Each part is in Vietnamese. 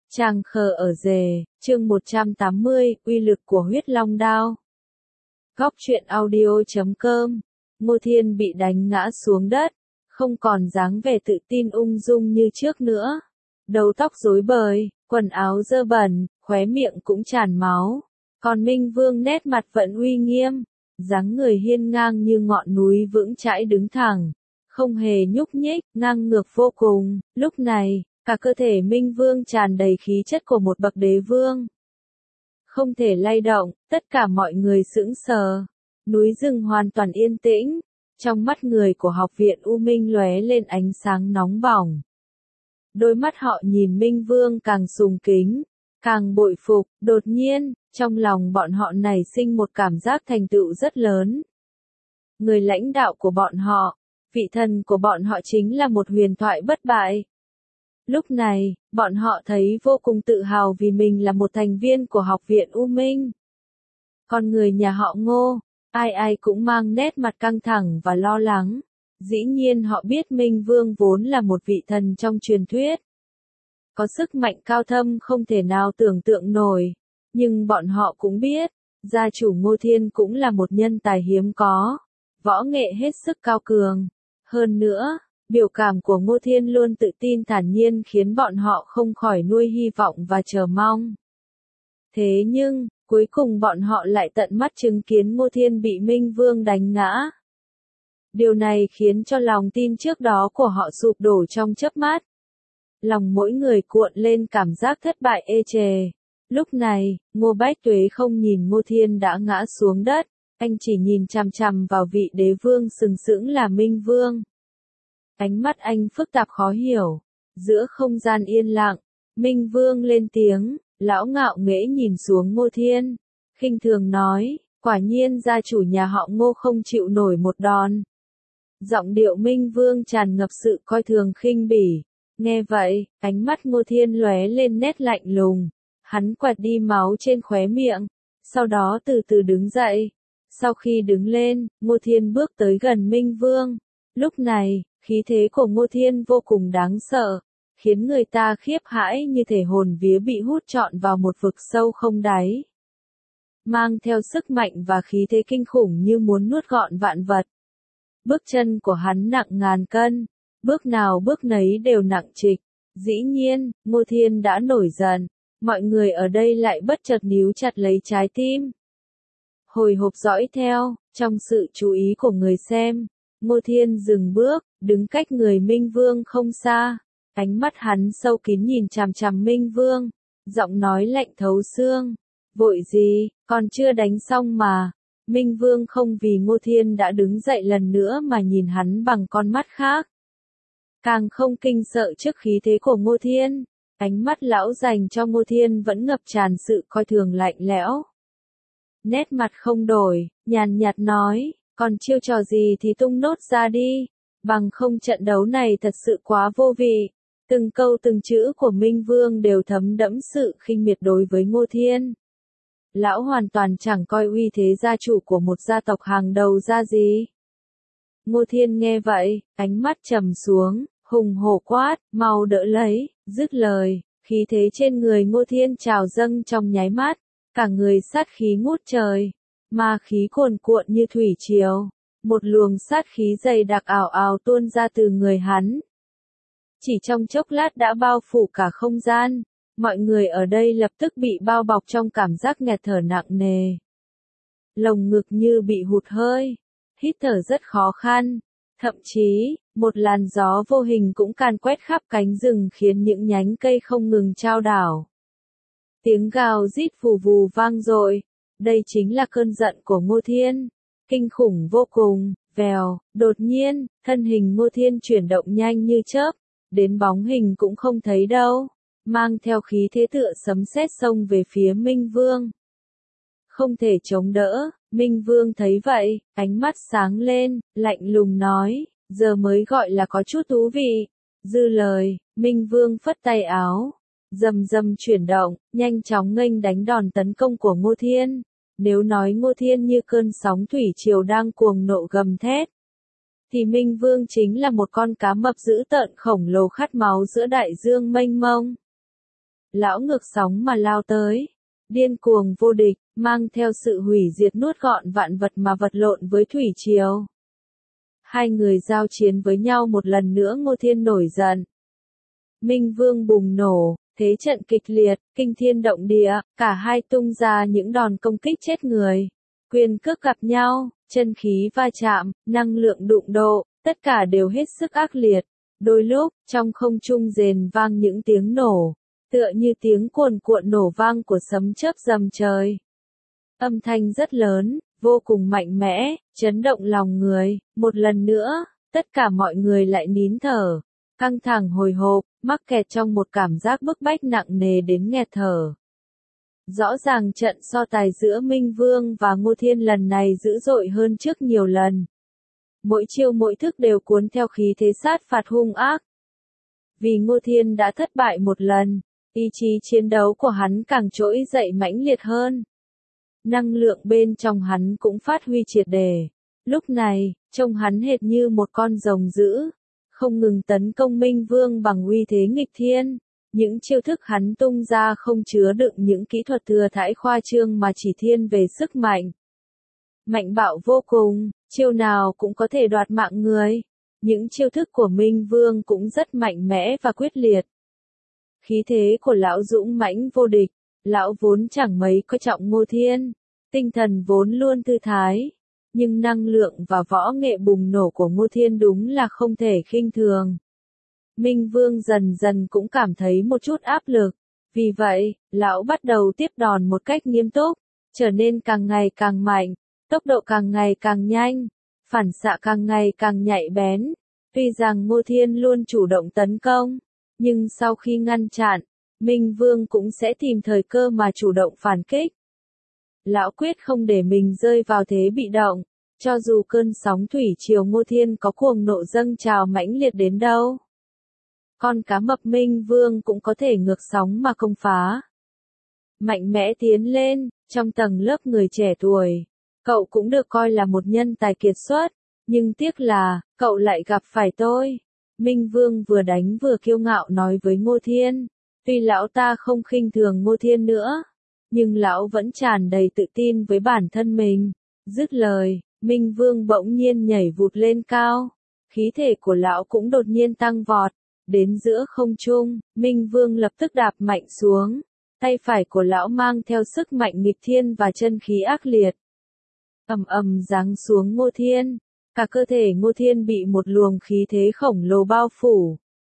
Tràng khờ ở rề, chương 180, uy lực của huyết long đao. Góc truyện audio.com. Ngô Thiên bị đánh ngã xuống đất, không còn dáng vẻ tự tin ung dung như trước nữa. Đầu tóc rối bời, quần áo dơ bẩn, khóe miệng cũng tràn máu. Còn Minh Vương nét mặt vẫn uy nghiêm, dáng người hiên ngang như ngọn núi vững chãi đứng thẳng, không hề nhúc nhích, ngang ngược vô cùng. Lúc này, cả cơ thể Minh Vương tràn đầy khí chất của một bậc đế vương. Không thể lay động, tất cả mọi người sững sờ. Núi rừng hoàn toàn yên tĩnh, trong mắt người của học viện U Minh lóe lên ánh sáng nóng bỏng. Đôi mắt họ nhìn Minh Vương càng sùng kính, càng bội phục, đột nhiên, trong lòng bọn họ nảy sinh một cảm giác thành tựu rất lớn. Người lãnh đạo của bọn họ, vị thần của bọn họ chính là một huyền thoại bất bại. Lúc này, bọn họ thấy vô cùng tự hào vì mình là một thành viên của học viện U Minh. Còn người nhà họ Ngô, ai ai cũng mang nét mặt căng thẳng và lo lắng. Dĩ nhiên họ biết Minh Vương vốn là một vị thần trong truyền thuyết. Có sức mạnh cao thâm không thể nào tưởng tượng nổi. Nhưng bọn họ cũng biết, gia chủ Ngô Thiên cũng là một nhân tài hiếm có. Võ nghệ hết sức cao cường. Hơn nữa, biểu cảm của Ngô Thiên luôn tự tin thản nhiên khiến bọn họ không khỏi nuôi hy vọng và chờ mong. Thế nhưng, cuối cùng bọn họ lại tận mắt chứng kiến Ngô Thiên bị Minh Vương đánh ngã. Điều này khiến cho lòng tin trước đó của họ sụp đổ trong chớp mắt. Lòng mỗi người cuộn lên cảm giác thất bại ê chề. Lúc này, Ngô Bách Tuế không nhìn Ngô Thiên đã ngã xuống đất, anh chỉ nhìn chằm chằm vào vị đế vương sừng sững là Minh Vương. Ánh mắt anh phức tạp khó hiểu. Giữa không gian yên lặng, Minh Vương lên tiếng, lão ngạo nghễ nhìn xuống Ngô Thiên, khinh thường nói, quả nhiên gia chủ nhà họ Ngô không chịu nổi một đòn. Giọng điệu Minh Vương tràn ngập sự coi thường khinh bỉ. Nghe vậy, ánh mắt Ngô Thiên lóe lên nét lạnh lùng. Hắn quẹt đi máu trên khóe miệng, sau đó từ từ đứng dậy. Sau khi đứng lên, Ngô Thiên bước tới gần Minh Vương. Lúc này, khí thế của Ngô Thiên vô cùng đáng sợ, khiến người ta khiếp hãi như thể hồn vía bị hút trọn vào một vực sâu không đáy. Mang theo sức mạnh và khí thế kinh khủng như muốn nuốt gọn vạn vật. Bước chân của hắn nặng ngàn cân, bước nào bước nấy đều nặng trịch. Dĩ nhiên, Ngô Thiên đã nổi giận, mọi người ở đây lại bất chợt níu chặt lấy trái tim. Hồi hộp dõi theo, trong sự chú ý của người xem, Ngô Thiên dừng bước, đứng cách người Minh Vương không xa. Ánh mắt hắn sâu kín nhìn chằm chằm Minh Vương, giọng nói lạnh thấu xương. Vội gì, còn chưa đánh xong mà. Minh Vương không vì Ngô Thiên đã đứng dậy lần nữa mà nhìn hắn bằng con mắt khác. Càng không kinh sợ trước khí thế của Ngô Thiên, ánh mắt lão dành cho Ngô Thiên vẫn ngập tràn sự coi thường lạnh lẽo. Nét mặt không đổi, nhàn nhạt nói, còn chiêu trò gì thì tung nốt ra đi, bằng không trận đấu này thật sự quá vô vị. Từng câu từng chữ của Minh Vương đều thấm đẫm sự khinh miệt đối với Ngô Thiên. Lão hoàn toàn chẳng coi uy thế gia chủ của một gia tộc hàng đầu ra gì. Ngô Thiên nghe vậy, ánh mắt trầm xuống, hùng hổ quát, mau đỡ lấy, dứt lời, khí thế trên người Ngô Thiên trào dâng trong nháy mắt, cả người sát khí ngút trời, ma khí cuồn cuộn như thủy triều, một luồng sát khí dày đặc ảo ảo tuôn ra từ người hắn. Chỉ trong chốc lát đã bao phủ cả không gian, mọi người ở đây lập tức bị bao bọc trong cảm giác nghẹt thở nặng nề. Lồng ngực như bị hụt hơi, hít thở rất khó khăn, thậm chí, một làn gió vô hình cũng càn quét khắp cánh rừng khiến những nhánh cây không ngừng chao đảo. Tiếng gào rít vù vù vang dội, đây chính là cơn giận của Ngô Thiên, kinh khủng vô cùng. Vèo, đột nhiên, thân hình Ngô Thiên chuyển động nhanh như chớp, đến bóng hình cũng không thấy đâu, mang theo khí thế tựa sấm sét xông về phía Minh Vương. Không thể chống đỡ, Minh Vương thấy vậy, ánh mắt sáng lên, lạnh lùng nói, giờ mới gọi là có chút thú vị. Dư lời, Minh Vương phất tay áo, rầm rầm chuyển động, nhanh chóng nghênh đánh đòn tấn công của Ngô Thiên. Nếu nói Ngô Thiên như cơn sóng thủy triều đang cuồng nộ gầm thét, thì Minh Vương chính là một con cá mập dữ tợn khổng lồ khát máu giữa đại dương mênh mông. Lão ngược sóng mà lao tới. Điên cuồng vô địch, mang theo sự hủy diệt nuốt gọn vạn vật mà vật lộn với thủy triều. Hai người giao chiến với nhau một lần nữa, Ngô Thiên nổi giận. Minh Vương bùng nổ, thế trận kịch liệt, kinh thiên động địa, cả hai tung ra những đòn công kích chết người. Quyền cước gặp nhau, chân khí va chạm, năng lượng đụng độ, tất cả đều hết sức ác liệt. Đôi lúc, trong không trung rền vang những tiếng nổ, tựa như tiếng cuồn cuộn nổ vang của sấm chớp rầm trời. Âm thanh rất lớn, vô cùng mạnh mẽ, chấn động lòng người. Một lần nữa, tất cả mọi người lại nín thở, căng thẳng hồi hộp, mắc kẹt trong một cảm giác bức bách nặng nề đến nghẹt thở. Rõ ràng trận so tài giữa Minh Vương và Ngô Thiên lần này dữ dội hơn trước nhiều lần. Mỗi chiêu mỗi thức đều cuốn theo khí thế sát phạt hung ác. Vì Ngô Thiên đã thất bại một lần, ý chí chiến đấu của hắn càng trỗi dậy mãnh liệt hơn. Năng lượng bên trong hắn cũng phát huy triệt để. Lúc này, trông hắn hệt như một con rồng dữ, không ngừng tấn công Minh Vương bằng uy thế nghịch thiên. Những chiêu thức hắn tung ra không chứa đựng những kỹ thuật thừa thãi khoa trương mà chỉ thiên về sức mạnh. Mạnh bạo vô cùng, chiêu nào cũng có thể đoạt mạng người. Những chiêu thức của Minh Vương cũng rất mạnh mẽ và quyết liệt. Khí thế của lão dũng mãnh vô địch, lão vốn chẳng mấy coi trọng Ngô Thiên, tinh thần vốn luôn thư thái. Nhưng năng lượng và võ nghệ bùng nổ của Ngô Thiên đúng là không thể khinh thường. Minh Vương dần dần cũng cảm thấy một chút áp lực. Vì vậy, lão bắt đầu tiếp đòn một cách nghiêm túc, trở nên càng ngày càng mạnh, tốc độ càng ngày càng nhanh, phản xạ càng ngày càng nhạy bén. Tuy rằng Ngô Thiên luôn chủ động tấn công, nhưng sau khi ngăn chặn, Minh Vương cũng sẽ tìm thời cơ mà chủ động phản kích. Lão quyết không để mình rơi vào thế bị động, cho dù cơn sóng thủy triều Ngô Thiên có cuồng nộ dâng trào mãnh liệt đến đâu. Con cá mập Minh Vương cũng có thể ngược sóng mà công phá. Mạnh mẽ tiến lên, trong tầng lớp người trẻ tuổi, cậu cũng được coi là một nhân tài kiệt xuất, nhưng tiếc là, cậu lại gặp phải tôi. Minh Vương vừa đánh vừa kiêu ngạo nói với Ngô Thiên, tuy lão ta không khinh thường Ngô Thiên nữa, nhưng lão vẫn tràn đầy tự tin với bản thân mình. Dứt lời, Minh Vương bỗng nhiên nhảy vụt lên cao, khí thể của lão cũng đột nhiên tăng vọt. Đến giữa không trung, Minh Vương lập tức đạp mạnh xuống, tay phải của lão mang theo sức mạnh nghịch thiên và chân khí ác liệt. Ầm ầm giáng xuống Ngô Thiên, cả cơ thể Ngô Thiên bị một luồng khí thế khổng lồ bao phủ.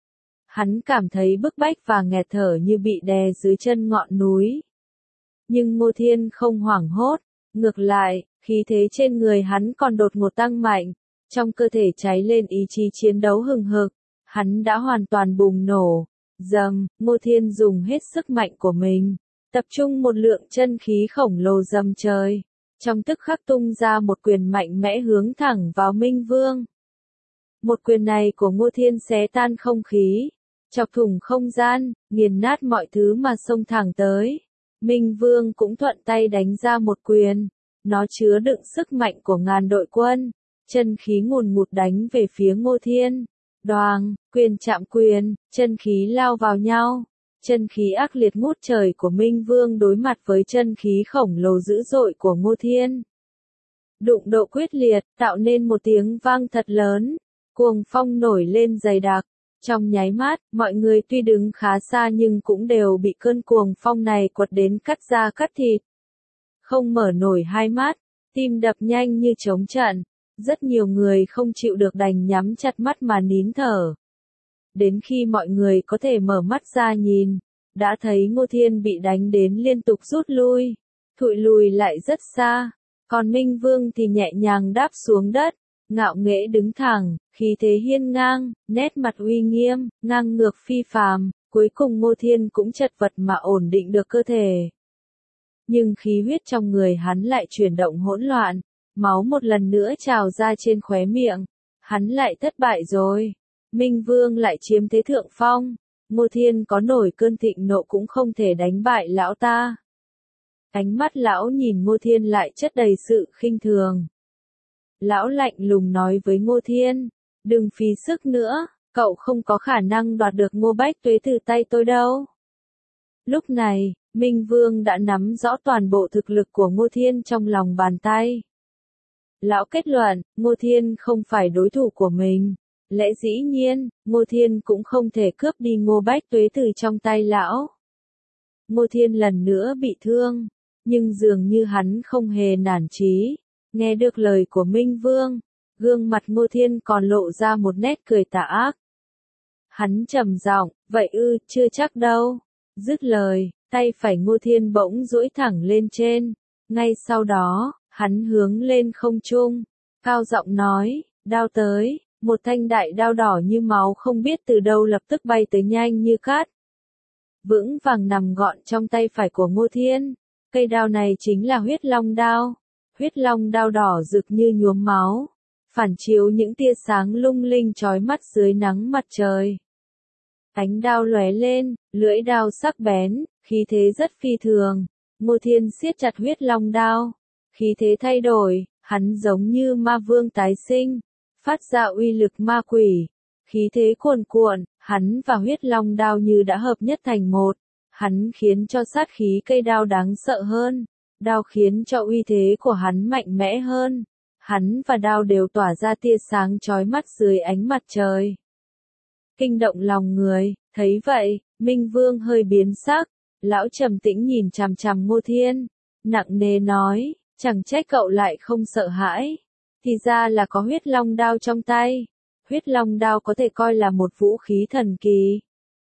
Hắn cảm thấy bức bách và nghẹt thở như bị đè dưới chân ngọn núi. Nhưng Ngô Thiên không hoảng hốt, ngược lại, khí thế trên người hắn còn đột ngột tăng mạnh, trong cơ thể cháy lên ý chí chiến đấu hừng hực. Hắn đã hoàn toàn bùng nổ. Dầm, Ngô Thiên dùng hết sức mạnh của mình, tập trung một lượng chân khí khổng lồ dầm trời. Trong tức khắc tung ra một quyền mạnh mẽ hướng thẳng vào Minh Vương. Một quyền này của Ngô Thiên xé tan không khí, chọc thủng không gian, nghiền nát mọi thứ mà xông thẳng tới. Minh Vương cũng thuận tay đánh ra một quyền. Nó chứa đựng sức mạnh của ngàn đội quân. Chân khí ngùn ngụt đánh về phía Ngô Thiên. Đoàng, quyền chạm quyền, chân khí lao vào nhau. Chân khí ác liệt ngút trời của Minh Vương đối mặt với chân khí khổng lồ dữ dội của Ngô Thiên. Đụng độ quyết liệt, tạo nên một tiếng vang thật lớn. Cuồng phong nổi lên dày đặc. Trong nháy mắt, mọi người tuy đứng khá xa nhưng cũng đều bị cơn cuồng phong này quật đến cắt da cắt thịt. Không mở nổi hai mắt, tim đập nhanh như trống trận. Rất nhiều người không chịu được đành nhắm chặt mắt mà nín thở. Đến khi mọi người có thể mở mắt ra nhìn, đã thấy Ngô Thiên bị đánh đến liên tục rút lui, thụi lùi lại rất xa. Còn Minh Vương thì nhẹ nhàng đáp xuống đất, ngạo nghễ đứng thẳng, khí thế hiên ngang, nét mặt uy nghiêm, ngang ngược phi phàm. Cuối cùng Ngô Thiên cũng chật vật mà ổn định được cơ thể. Nhưng khí huyết trong người hắn lại chuyển động hỗn loạn. Máu một lần nữa trào ra trên khóe miệng. Hắn lại thất bại rồi. Minh Vương lại chiếm thế thượng phong. Ngô Thiên có nổi cơn thịnh nộ cũng không thể đánh bại lão ta. Ánh mắt lão nhìn Ngô Thiên lại chất đầy sự khinh thường. Lão lạnh lùng nói với Ngô Thiên, đừng phí sức nữa, cậu không có khả năng đoạt được Ngô Bách Tuế từ tay tôi đâu. Lúc này, Minh Vương đã nắm rõ toàn bộ thực lực của Ngô Thiên trong lòng bàn tay. Lão kết luận, Ngô Thiên không phải đối thủ của mình. Lẽ dĩ nhiên, Ngô Thiên cũng không thể cướp đi Ngô Bách Tuế từ trong tay lão. Ngô Thiên lần nữa bị thương, nhưng dường như hắn không hề nản chí. Nghe được lời của Minh Vương, gương mặt Ngô Thiên còn lộ ra một nét cười tà ác. Hắn trầm giọng, vậy ư, chưa chắc đâu. Dứt lời, tay phải Ngô Thiên bỗng duỗi thẳng lên trên. Ngay sau đó, hắn hướng lên không trung, cao giọng nói, đao tới. Một thanh đại đao đỏ như máu không biết từ đâu lập tức bay tới nhanh như cát. Vững vàng nằm gọn trong tay phải của Ngô Thiên. Cây đao này chính là huyết long đao. Huyết long đao đỏ rực như nhuốm máu, phản chiếu những tia sáng lung linh chói mắt dưới nắng mặt trời. Ánh đao lóe lên, lưỡi đao sắc bén, khí thế rất phi thường. Ngô Thiên siết chặt huyết long đao, khí thế thay đổi, hắn giống như ma vương tái sinh, phát ra uy lực ma quỷ. Khí thế cuồn cuộn, hắn và huyết long đao như đã hợp nhất thành một. Hắn khiến cho sát khí cây đao đáng sợ hơn. Đao khiến cho uy thế của hắn mạnh mẽ hơn. Hắn và đao đều tỏa ra tia sáng chói mắt dưới ánh mặt trời. Kinh động lòng người, thấy vậy, Minh Vương hơi biến sắc. Lão trầm tĩnh nhìn chằm chằm Ngô Thiên, nặng nề nói, chẳng trách cậu lại không sợ hãi. Thì ra là có huyết long đao trong tay. Huyết long đao có thể coi là một vũ khí thần kỳ.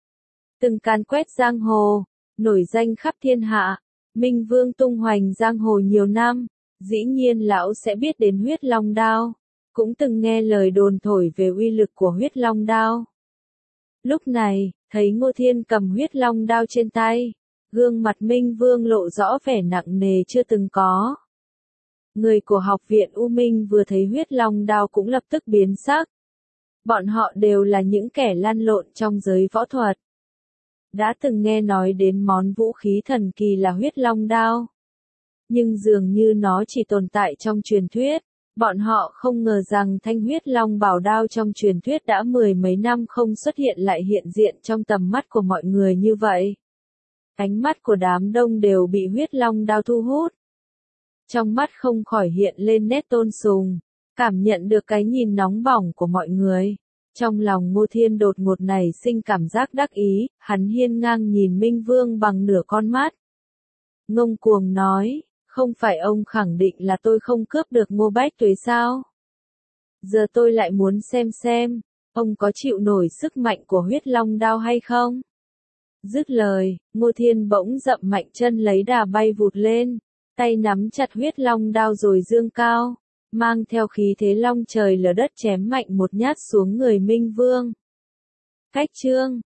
Từng càn quét giang hồ, nổi danh khắp thiên hạ. Minh Vương tung hoành giang hồ nhiều năm, dĩ nhiên lão sẽ biết đến huyết long đao, cũng từng nghe lời đồn thổi về uy lực của huyết long đao. Lúc này, thấy Ngô Thiên cầm huyết long đao trên tay, gương mặt Minh Vương lộ rõ vẻ nặng nề chưa từng có. Người của học viện U Minh vừa thấy huyết long đao cũng lập tức biến sắc. Bọn họ đều là những kẻ lăn lộn trong giới võ thuật. Đã từng nghe nói đến món vũ khí thần kỳ là huyết long đao. Nhưng dường như nó chỉ tồn tại trong truyền thuyết. Bọn họ không ngờ rằng thanh huyết long bảo đao trong truyền thuyết đã mười mấy năm không xuất hiện lại hiện diện trong tầm mắt của mọi người như vậy. Ánh mắt của đám đông đều bị huyết long đao thu hút. Trong mắt không khỏi hiện lên nét tôn sùng, cảm nhận được cái nhìn nóng bỏng của mọi người. Trong lòng Ngô Thiên đột ngột nảy sinh cảm giác đắc ý, hắn hiên ngang nhìn Minh Vương bằng nửa con mắt. Ngông cuồng nói, không phải ông khẳng định là tôi không cướp được Ngô Bách Tuế sao? Giờ tôi lại muốn xem, ông có chịu nổi sức mạnh của huyết long đao hay không? Dứt lời, Ngô Thiên bỗng dậm mạnh chân lấy đà bay vụt lên, tay nắm chặt huyết long đao rồi dương cao, mang theo khí thế long trời lở đất chém mạnh một nhát xuống người Minh Vương. Cách chương